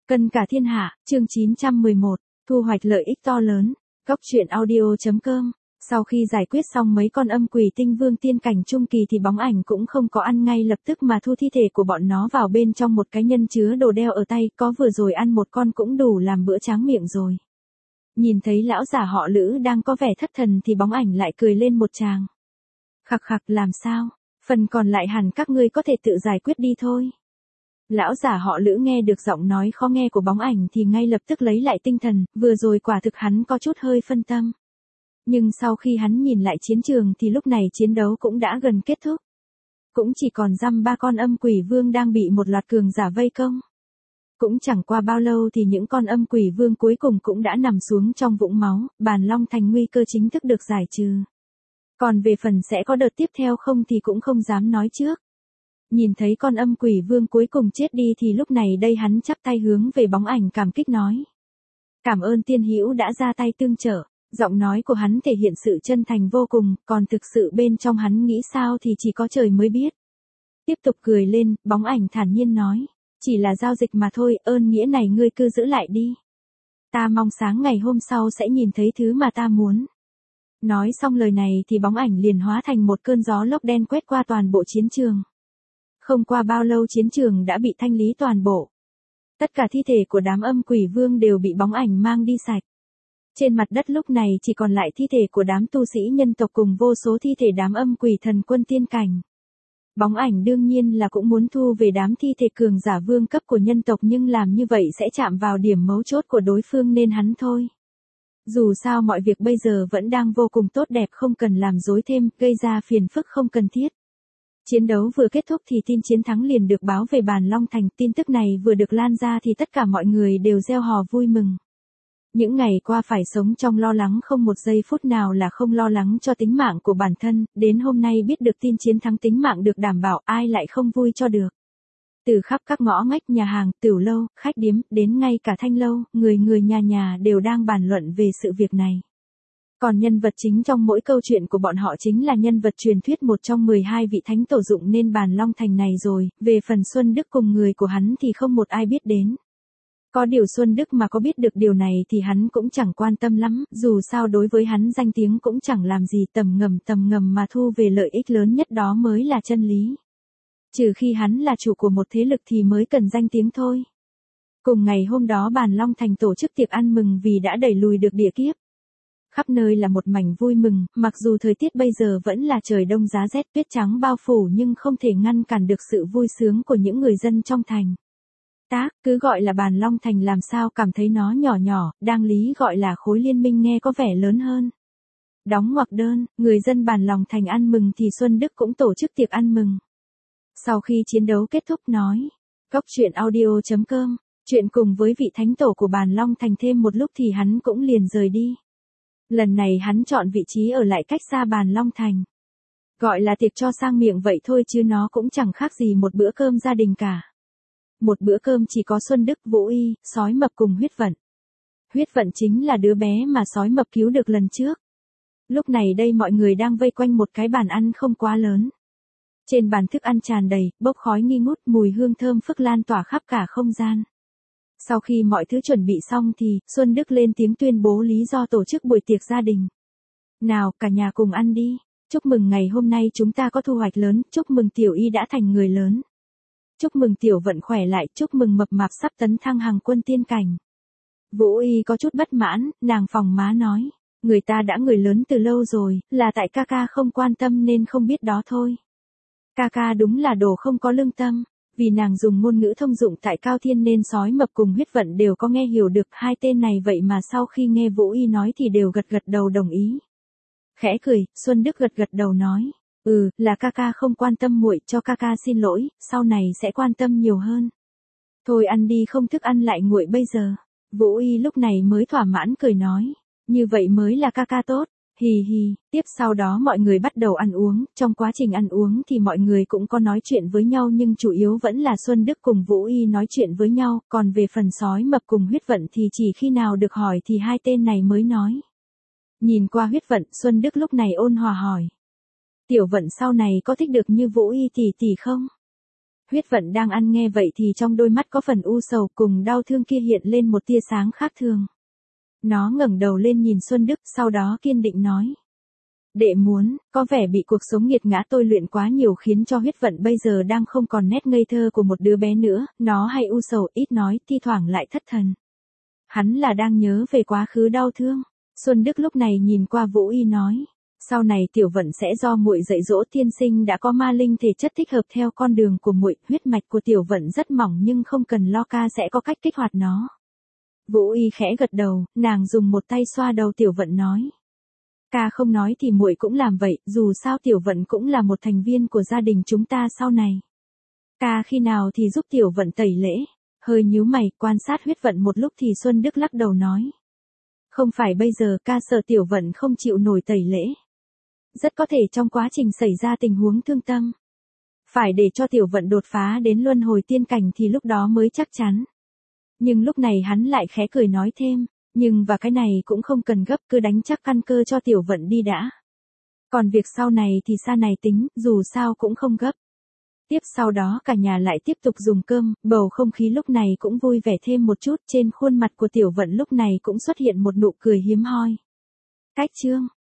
Cân cả thiên hạ, chương 911, thu hoạch lợi ích to lớn. Góc truyện audio.com. Sau khi giải quyết xong mấy con âm quỷ tinh vương tiên cảnh trung kỳ thì bóng ảnh cũng không có ăn ngay lập tức mà thu thi thể của bọn nó vào bên trong một cái nhân chứa đồ đeo ở tay, có vừa rồi ăn một con cũng đủ làm bữa tráng miệng rồi. Nhìn thấy lão giả họ Lữ đang có vẻ thất thần thì bóng ảnh lại cười lên một tràng. Khặc khặc, làm sao, phần còn lại hẳn các ngươi có thể tự giải quyết đi thôi. Lão giả họ Lữ nghe được giọng nói khó nghe của bóng ảnh thì ngay lập tức lấy lại tinh thần, vừa rồi quả thực hắn có chút hơi phân tâm. Nhưng sau khi hắn nhìn lại chiến trường thì lúc này chiến đấu cũng đã gần kết thúc. Cũng chỉ còn dăm ba con âm quỷ vương đang bị một loạt cường giả vây công. Cũng chẳng qua bao lâu thì những con âm quỷ vương cuối cùng cũng đã nằm xuống trong vũng máu, Bàn Long Thành nguy cơ chính thức được giải trừ. Còn về phần sẽ có đợt tiếp theo không thì cũng không dám nói trước. Nhìn thấy con âm quỷ vương cuối cùng chết đi thì lúc này đây hắn chắp tay hướng về bóng ảnh cảm kích nói. Cảm ơn tiên hữu đã ra tay tương trợ, giọng nói của hắn thể hiện sự chân thành vô cùng, còn thực sự bên trong hắn nghĩ sao thì chỉ có trời mới biết. Tiếp tục cười lên, bóng ảnh thản nhiên nói, chỉ là giao dịch mà thôi, ơn nghĩa này ngươi cứ giữ lại đi. Ta mong sáng ngày hôm sau sẽ nhìn thấy thứ mà ta muốn. Nói xong lời này thì bóng ảnh liền hóa thành một cơn gió lốc đen quét qua toàn bộ chiến trường. Không qua bao lâu chiến trường đã bị thanh lý toàn bộ. Tất cả thi thể của đám âm quỷ vương đều bị bóng ảnh mang đi sạch. Trên mặt đất lúc này chỉ còn lại thi thể của đám tu sĩ nhân tộc cùng vô số thi thể đám âm quỷ thần quân tiên cảnh. Bóng ảnh đương nhiên là cũng muốn thu về đám thi thể cường giả vương cấp của nhân tộc, nhưng làm như vậy sẽ chạm vào điểm mấu chốt của đối phương nên hắn thôi. Dù sao mọi việc bây giờ vẫn đang vô cùng tốt đẹp, không cần làm rối thêm, gây ra phiền phức không cần thiết. Chiến đấu vừa kết thúc thì tin chiến thắng liền được báo về Bàn Long Thành, tin tức này vừa được lan ra thì tất cả mọi người đều reo hò vui mừng. Những ngày qua phải sống trong lo lắng, không một giây phút nào là không lo lắng cho tính mạng của bản thân, đến hôm nay biết được tin chiến thắng tính mạng được đảm bảo, ai lại không vui cho được. Từ khắp các ngõ ngách nhà hàng, tửu lâu, khách điếm, đến ngay cả thanh lâu, người người nhà nhà đều đang bàn luận về sự việc này. Còn nhân vật chính trong mỗi câu chuyện của bọn họ chính là nhân vật truyền thuyết một trong 12 vị thánh tổ dụng nên Bàn Long Thành này rồi, về phần Xuân Đức cùng người của hắn thì không một ai biết đến. Có điều Xuân Đức mà có biết được điều này thì hắn cũng chẳng quan tâm lắm, dù sao đối với hắn danh tiếng cũng chẳng làm gì, tầm ngầm mà thu về lợi ích lớn nhất đó mới là chân lý. Trừ khi hắn là chủ của một thế lực thì mới cần danh tiếng thôi. Cùng ngày hôm đó Bàn Long Thành tổ chức tiệc ăn mừng vì đã đẩy lùi được địa kiếp. Khắp nơi là một mảnh vui mừng, mặc dù thời tiết bây giờ vẫn là trời đông giá rét, tuyết trắng bao phủ nhưng không thể ngăn cản được sự vui sướng của những người dân trong thành. Cứ gọi là Bàn Long Thành làm sao cảm thấy nó nhỏ nhỏ, đang lý gọi là khối liên minh nghe có vẻ lớn hơn. Đóng ngoặc đơn, người dân Bàn Long Thành ăn mừng thì Xuân Đức cũng tổ chức tiệc ăn mừng. Sau khi chiến đấu kết thúc nói, góc truyện audio.com, chuyện cùng với vị thánh tổ của Bàn Long Thành thêm một lúc thì hắn cũng liền rời đi. Lần này hắn chọn vị trí ở lại cách xa Bàn Long Thành. Gọi là tiệc cho sang miệng vậy thôi chứ nó cũng chẳng khác gì một bữa cơm gia đình cả. Một bữa cơm chỉ có Xuân Đức, Vũ Y, Sói Mập cùng Huyết Vận. Huyết Vận chính là đứa bé mà Sói Mập cứu được lần trước. Lúc này đây mọi người đang vây quanh một cái bàn ăn không quá lớn. Trên bàn thức ăn tràn đầy, bốc khói nghi ngút, mùi hương thơm phức lan tỏa khắp cả không gian. Sau khi mọi thứ chuẩn bị xong thì, Xuân Đức lên tiếng tuyên bố lý do tổ chức buổi tiệc gia đình. Nào, cả nhà cùng ăn đi. Chúc mừng ngày hôm nay chúng ta có thu hoạch lớn, chúc mừng Tiểu Y đã thành người lớn. Chúc mừng Tiểu Vận khỏe lại, chúc mừng Mập Mạp sắp tấn thăng hàng quân tiên cảnh. Vũ Y có chút bất mãn, nàng phòng má nói, người ta đã người lớn từ lâu rồi, là tại ca ca không quan tâm nên không biết đó thôi. Ca ca đúng là đồ không có lương tâm, vì nàng dùng ngôn ngữ thông dụng tại Cao Thiên nên Sói Mập cùng Huyết Vận đều có nghe hiểu được hai tên này, vậy mà sau khi nghe Vũ Y nói thì đều gật đầu đồng ý. Khẽ cười, Xuân Đức gật đầu nói, là ca ca không quan tâm muội, cho ca ca xin lỗi, sau này sẽ quan tâm nhiều hơn. Thôi ăn đi, không thức ăn lại nguội bây giờ. Vũ Y lúc này mới thỏa mãn cười nói, như vậy mới là ca ca tốt. Hì hì, tiếp sau đó mọi người bắt đầu ăn uống, trong quá trình ăn uống thì mọi người cũng có nói chuyện với nhau nhưng chủ yếu vẫn là Xuân Đức cùng Vũ Y nói chuyện với nhau, còn về phần Sói Mập cùng Huyết Vận thì chỉ khi nào được hỏi thì hai tên này mới nói. Nhìn qua Huyết Vận, Xuân Đức lúc này ôn hòa hỏi. Tiểu Vận sau này có thích được như Vũ Y tỷ tỷ không? Huyết Vận đang ăn nghe vậy thì trong đôi mắt có phần u sầu cùng đau thương kia hiện lên một tia sáng khác thường. Nó ngẩng đầu lên nhìn Xuân Đức, sau đó kiên định nói. Đệ muốn, có vẻ bị cuộc sống nghiệt ngã tôi luyện quá nhiều khiến cho Huyết Vận bây giờ đang không còn nét ngây thơ của một đứa bé nữa, nó hay u sầu, ít nói, thi thoảng lại thất thần. Hắn là đang nhớ về quá khứ đau thương. Xuân Đức lúc này nhìn qua Vũ Y nói. Sau này Tiểu Vận sẽ do muội dạy dỗ, tiên sinh đã có ma linh thể chất thích hợp theo con đường của muội, huyết mạch của Tiểu Vận rất mỏng nhưng không cần lo, ca sẽ có cách kích hoạt nó. Vũ Y khẽ gật đầu, nàng dùng một tay xoa đầu Tiểu Vận nói. Ca không nói thì muội cũng làm vậy, dù sao Tiểu Vận cũng là một thành viên của gia đình chúng ta sau này. Ca khi nào thì giúp Tiểu Vận tẩy lễ. Hơi nhíu mày, quan sát Huyết Vận một lúc thì Xuân Đức lắc đầu nói. Không phải bây giờ, ca sợ Tiểu Vận không chịu nổi tẩy lễ. Rất có thể trong quá trình xảy ra tình huống thương tâm. Phải để cho Tiểu Vận đột phá đến luân hồi tiên cảnh thì lúc đó mới chắc chắn. Nhưng lúc này hắn lại khẽ cười nói thêm, nhưng và cái này cũng không cần gấp, cứ đánh chắc căn cơ cho Tiểu Vận đi đã. Còn việc sau này thì sau này tính, dù sao cũng không gấp. Tiếp sau đó cả nhà lại tiếp tục dùng cơm, bầu không khí lúc này cũng vui vẻ thêm một chút, trên khuôn mặt của Tiểu Vận lúc này cũng xuất hiện một nụ cười hiếm hoi. Cách chương